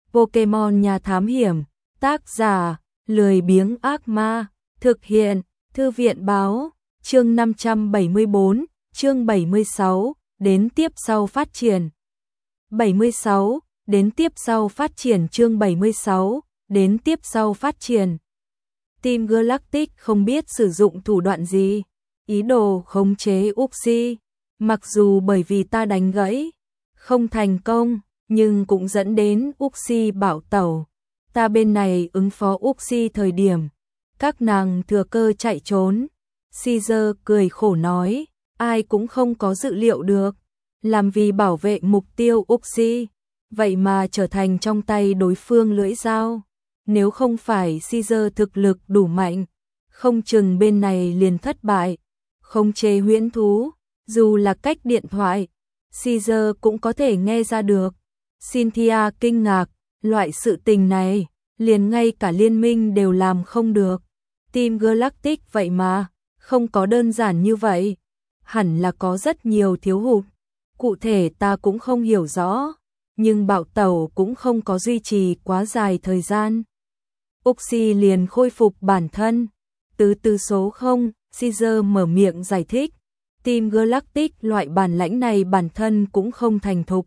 Pokemon nhà thám hiểm, tác giả, lười biếng ác ma, thực hiện, thư viện báo, chương 574, chương 76, đến tiếp sau phát triển. 76, đến tiếp sau phát triển chương 76, đến tiếp sau phát triển. Team Galactic không biết sử dụng thủ đoạn gì, ý đồ khống chế Uxie, mặc dù bởi vì ta đánh gãy, không thành công, nhưng cũng dẫn đến Uxie bạo tẩu. Ta bên này ứng phó Uxie thời điểm, các nàng thừa cơ chạy trốn. Caesar cười khổ nói, ai cũng không có dự liệu được, làm vì bảo vệ mục tiêu Uxie, vậy mà trở thành trong tay đối phương lưỡi dao. Nếu không phải Caesar thực lực đủ mạnh, không chừng bên này liền thất bại. Khống chế huyễn thú, dù là cách điện thoại, Caesar cũng có thể nghe ra được. Cynthia kinh ngạc, loại sự tình này, liền ngay cả liên minh đều làm không được. Team Galactic vậy mà, không có đơn giản như vậy. Hẳn là có rất nhiều thiếu hụt. Cụ thể ta cũng không hiểu rõ, nhưng bạo tẩu cũng không có duy trì quá dài thời gian. Uxie liền khôi phục bản thân. Từ số 0, Caesar mở miệng giải thích. Team Galactic loại bản lãnh này bản thân cũng không thành thục.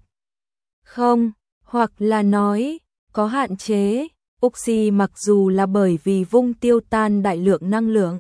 Không, hoặc là nói, có hạn chế. Uxie mặc dù là bởi vì vung tiêu tan đại lượng năng lượng,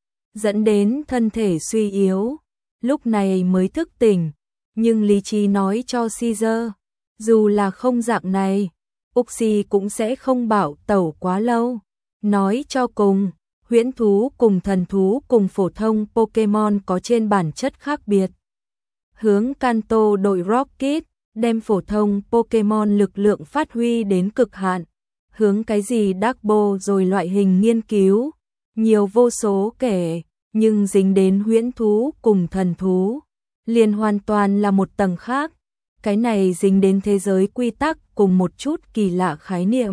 dẫn đến thân thể suy yếu, lúc này mới thức tỉnh, nhưng lý trí nói cho Caesar, dù là không dạng này, Uxie cũng sẽ không bạo tẩu quá lâu. Nói cho cùng, huyễn thú cùng thần thú cùng phổ thông Pokemon có trên bản chất khác biệt. Hướng Kanto đội Rocket, đem phổ thông Pokemon lực lượng phát huy đến cực hạn. Hướng cái gì Darkbo rồi loại hình nghiên cứu, nhiều vô số kể, nhưng dính đến huyễn thú cùng thần thú, liền hoàn toàn là một tầng khác. Cái này dính đến thế giới quy tắc cùng một chút kỳ lạ khái niệm.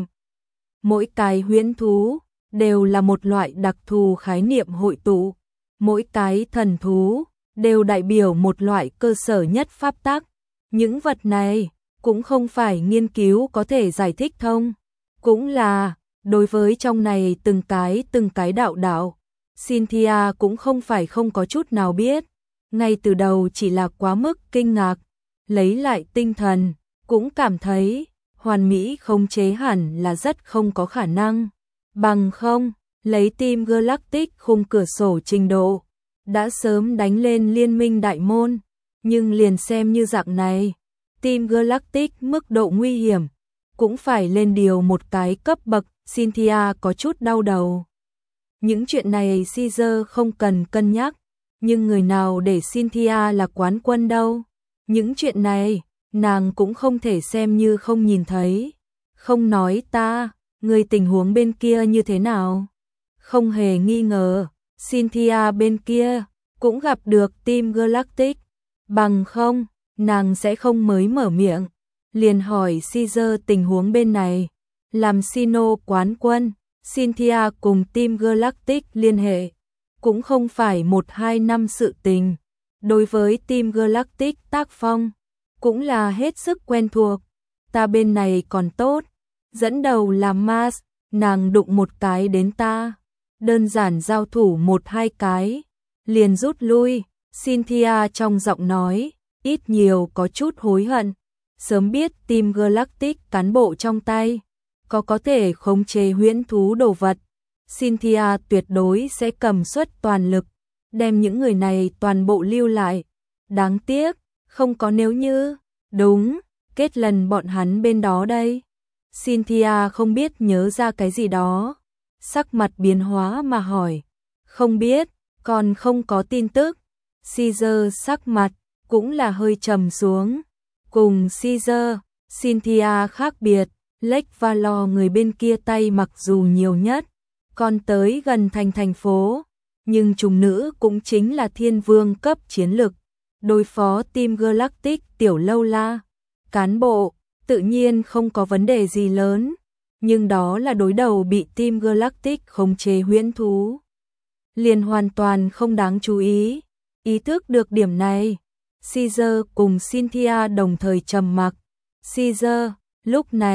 Mỗi cái huyễn thú đều là một loại đặc thù khái niệm hội tụ. Mỗi cái thần thú đều đại biểu một loại cơ sở nhất pháp tắc. Những vật này cũng không phải nghiên cứu có thể giải thích thông. Cũng là, đối với trong này từng cái đạo, Cynthia cũng không phải không có chút nào biết. Ngay từ đầu chỉ là quá mức kinh ngạc, lấy lại tinh thần, cũng cảm thấy hoàn mỹ khống chế hẳn là rất không có khả năng. Bằng không, lấy Team Galactic khung cửa sổ trình độ, đã sớm đánh lên liên minh đại môn. Nhưng liền xem như dạng này, Team Galactic mức độ nguy hiểm cũng phải lên điều một cái cấp bậc. Cynthia có chút đau đầu. Những chuyện này Caesar không cần cân nhắc, nhưng người nào để Cynthia là quán quân đâu. Những chuyện này, nàng cũng không thể xem như không nhìn thấy. Không nói ta, người tình huống bên kia như thế nào? Không hề nghi ngờ, Cynthia bên kia cũng gặp được Team Galactic. Bằng không, nàng sẽ không mới mở miệng. Liền hỏi Caesar tình huống bên này. Làm Sinnoh quán quân, Cynthia cùng Team Galactic liên hệ. Cũng không phải 1-2 năm sự tình. Đối với Team Galactic tác phong, cũng là hết sức quen thuộc. Ta bên này còn tốt. Dẫn đầu là Mars, nàng đụng một cái đến ta. Đơn giản giao thủ 1-2 cái, liền rút lui. Cynthia trong giọng nói, ít nhiều có chút hối hận. Sớm biết Team Galactic cán bộ trong tay, có thể khống chế huyễn thú đồ vật, Cynthia tuyệt đối sẽ cầm suất toàn lực, đem những người này toàn bộ lưu lại. Đáng tiếc, không có nếu như. Đúng, kết lần bọn hắn bên đó đây. Cynthia không biết nhớ ra cái gì đó, sắc mặt biến hóa mà hỏi. Không biết, còn không có tin tức. Caesar sắc mặt cũng là hơi trầm xuống. Cùng Caesar, Cynthia khác biệt, Lake Valor người bên kia tay mặc dù nhiều nhất, còn tới gần thành phố, nhưng trùng nữ cũng chính là thiên vương cấp chiến lực. Đối phó Team Galactic tiểu lâu la, cán bộ, tự nhiên không có vấn đề gì lớn, nhưng đó là đối đầu bị Team Galactic khống chế huyễn thú. Liền hoàn toàn không đáng chú ý. Ý thức được điểm này, Caesar cùng Cynthia đồng thời trầm mặc. Caesar, lúc này,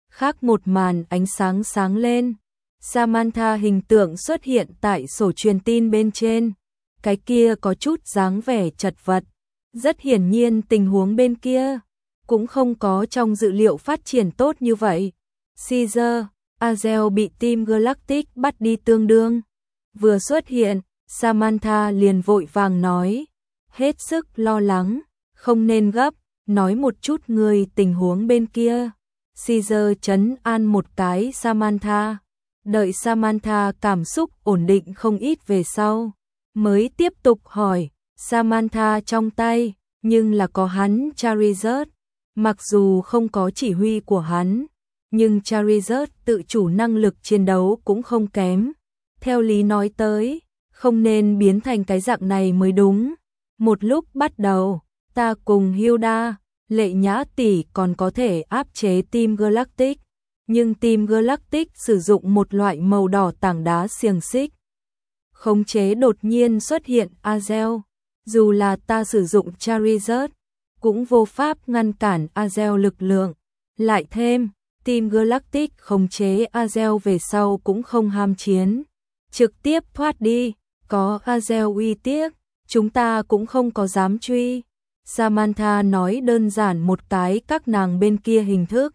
khác một màn ánh sáng sáng lên. Samantha hình tượng xuất hiện tại sổ truyền tin bên trên. Cái kia có chút dáng vẻ chật vật. Rất hiển nhiên tình huống bên kia cũng không có trong dự liệu phát triển tốt như vậy. Caesar, Azel bị Team Galactic bắt đi tương đương. Vừa xuất hiện, Samantha liền vội vàng nói, hết sức lo lắng, không nên gấp, nói một chút người tình huống bên kia. Caesar trấn an một cái Samantha, đợi Samantha cảm xúc ổn định không ít về sau, mới tiếp tục hỏi, Samantha trong tay, nhưng là có hắn Charizard, mặc dù không có chỉ huy của hắn, nhưng Charizard tự chủ năng lực chiến đấu cũng không kém. Theo lý nói tới, không nên biến thành cái dạng này mới đúng. Một lúc bắt đầu, ta cùng Hilda, Lệ Nhã tỷ còn có thể áp chế Team Galactic, nhưng Team Galactic sử dụng một loại màu đỏ tảng đá xiềng xích. Khống chế đột nhiên xuất hiện Azel, dù là ta sử dụng Charizard, cũng vô pháp ngăn cản Azel lực lượng. Lại thêm, Team Galactic khống chế Azel về sau cũng không ham chiến, trực tiếp thoát đi, có Azel uy tiếc, chúng ta cũng không có dám truy. Samantha nói đơn giản một cái các nàng bên kia hình thức.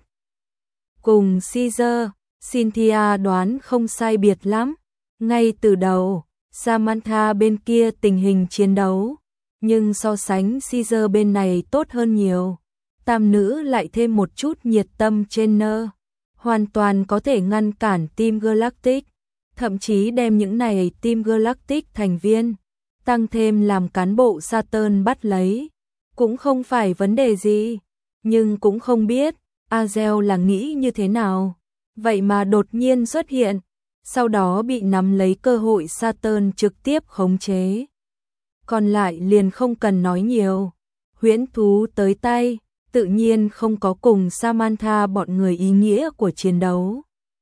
Cùng Caesar, Cynthia đoán không sai biệt lắm. Ngay từ đầu, Samantha bên kia tình hình chiến đấu, nhưng so sánh Caesar bên này tốt hơn nhiều. Tam nữ lại thêm một chút nhiệt tâm trainer, hoàn toàn có thể ngăn cản Team Galactic, thậm chí đem những này Team Galactic thành viên, tăng thêm làm cán bộ Saturn bắt lấy, cũng không phải vấn đề gì, nhưng cũng không biết Azel là nghĩ như thế nào, vậy mà đột nhiên xuất hiện, sau đó bị nắm lấy cơ hội Saturn trực tiếp khống chế. Còn lại liền không cần nói nhiều, huyễn thú tới tay, tự nhiên không có cùng Samantha bọn người ý nghĩa của chiến đấu.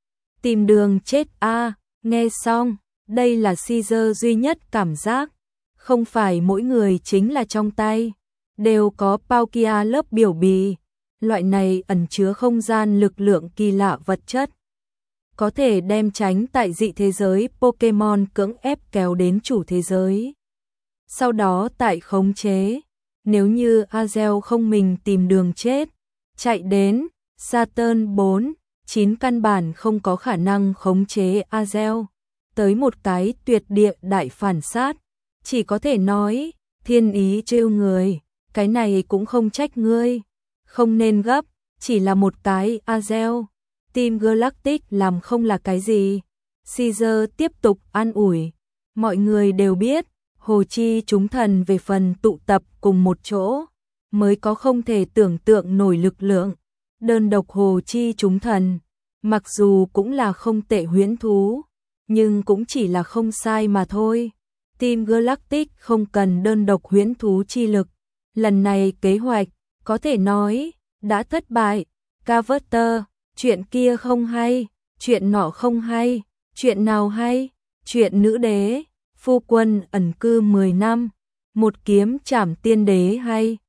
Tìm đường chết a. Nghe xong, đây là Caesar duy nhất cảm giác, không phải mỗi người chính là trong tay đều có Palkia lớp biểu bì, loại này ẩn chứa không gian lực lượng kỳ lạ vật chất, có thể đem tránh tại dị thế giới Pokemon cưỡng ép kéo đến chủ thế giới. Sau đó tại khống chế, nếu như Azel không mình tìm đường chết, chạy đến, Saturn 4, 9 căn bản không có khả năng khống chế Azel. Tới một cái tuyệt địa đại phản sát, chỉ có thể nói, thiên ý trêu người, cái này cũng không trách ngươi, không nên gấp, chỉ là một cái Azel. Team Galactic làm không là cái gì. Caesar tiếp tục an ủi, mọi người đều biết, Hồ Chi chúng thần về phần tụ tập cùng một chỗ, mới có không thể tưởng tượng nổi lực lượng. Đơn độc Hồ Chi chúng thần, mặc dù cũng là không tệ huyễn thú, nhưng cũng chỉ là không sai mà thôi. Team Galactic không cần đơn độc huyễn thú chi lực. Lần này kế hoạch, có thể nói, đã thất bại. Carter, chuyện kia không hay, chuyện nọ không hay, chuyện nào hay, chuyện nữ đế, phu quân ẩn cư 10 năm, một kiếm trảm tiên đế hay.